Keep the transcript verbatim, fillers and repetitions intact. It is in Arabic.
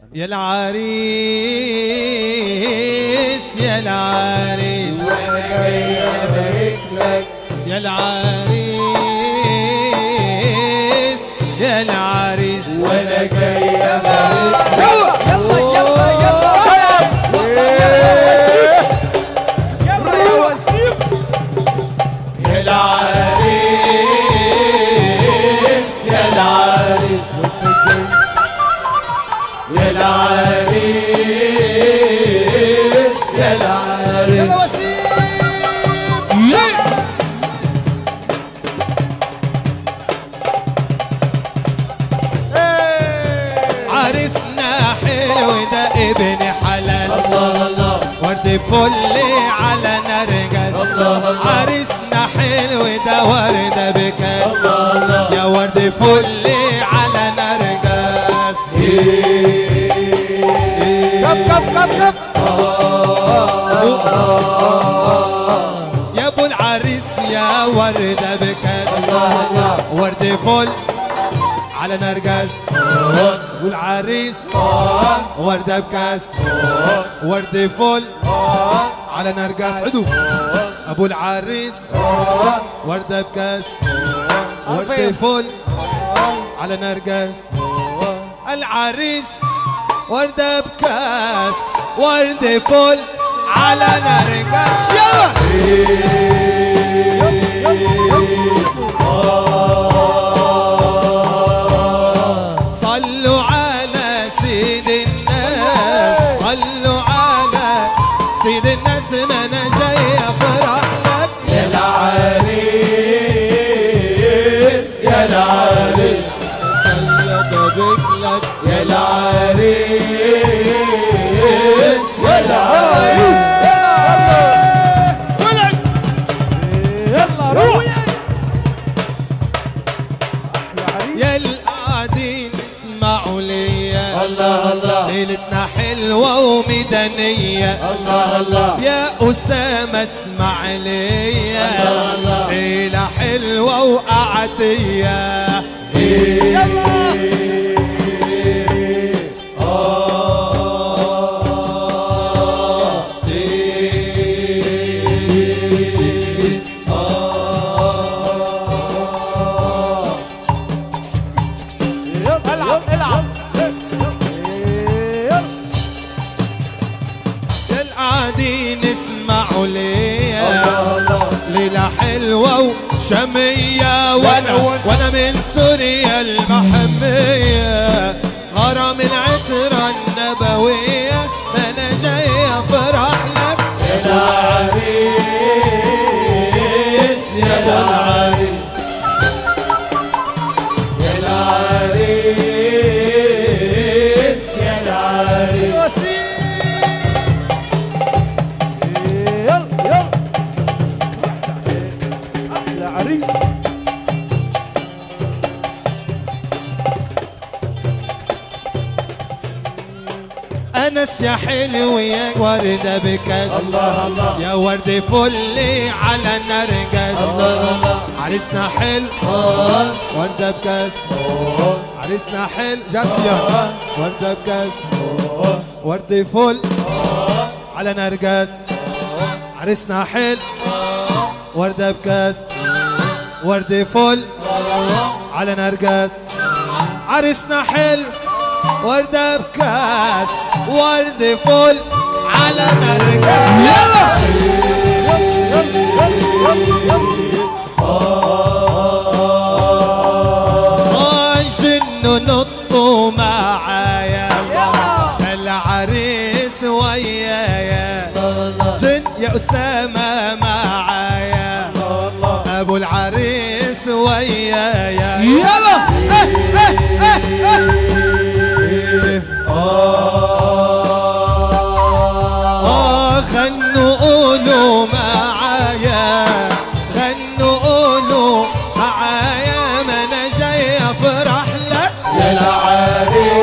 يا العريس يا العريس وانا جاي ابارك لك يا العريس يا العريس وانا جاي ابارك لك. يلا يلا يلا يلا يا وسيم. يا العريس يا العريس يا العريس يا العريس يلا وسيم. عريسنا حلو ده ابن حلال الله الله ورد فل على نرجس الله الله. عريسنا حلو ده ورد بكاس الله الله. يا ورد فل على نرجس كب كب كب كب يا ابو العريس يا ورد بكاس الله الله. ورد فل على نرجس والعريس وردة بكاس ورد فل على نرجس عدو ابو العريس وردة بكاس ورد فل على نرجس العريس وردة بكاس ورد فل على نرجس يلا صلوا على سيد الناس صلوا على سيد الناس ما انا جاي افرح لك يا العريس يا العريس ابارك لك يا العريس يا العريس يلا روح يا القاعدين اسمعوا ليا الله الله ليلتنا حلوة وميدانية الله الله. يا أسامة اسمع ليا الله الله. ليلة حلوة وقعدية يلا العب العب يا القاعدين اسمعوا ليا الله الله. ليلة حلوة وشمية وانا وانا من سوريا المحمية غرام العترة النبوية انا جاي افرح لك يا العريس يا العريس يا العريس يا العريس. يلا يلا احلى عريس. انس يا حلو يا وردة بكاس الله الله. يا ورد فل على نرجس الله الله. عريسنا حلو وردة بكاس عريسنا حلو جاسيا وردة بكاس ورد فل على نرجس عريسنا حلو وردة بكاس ورد فل على نرجس عريسنا حلو وردة بكاس ورد فل على نرجس يلا جنوا نطوا معايا العريس ويايا جن يا أسامة معايا أبو العريس ويايا يلا آه غنوا قولوا معايا غنوا قولوا معايا ما أنا جاي أفرح لك يا العريس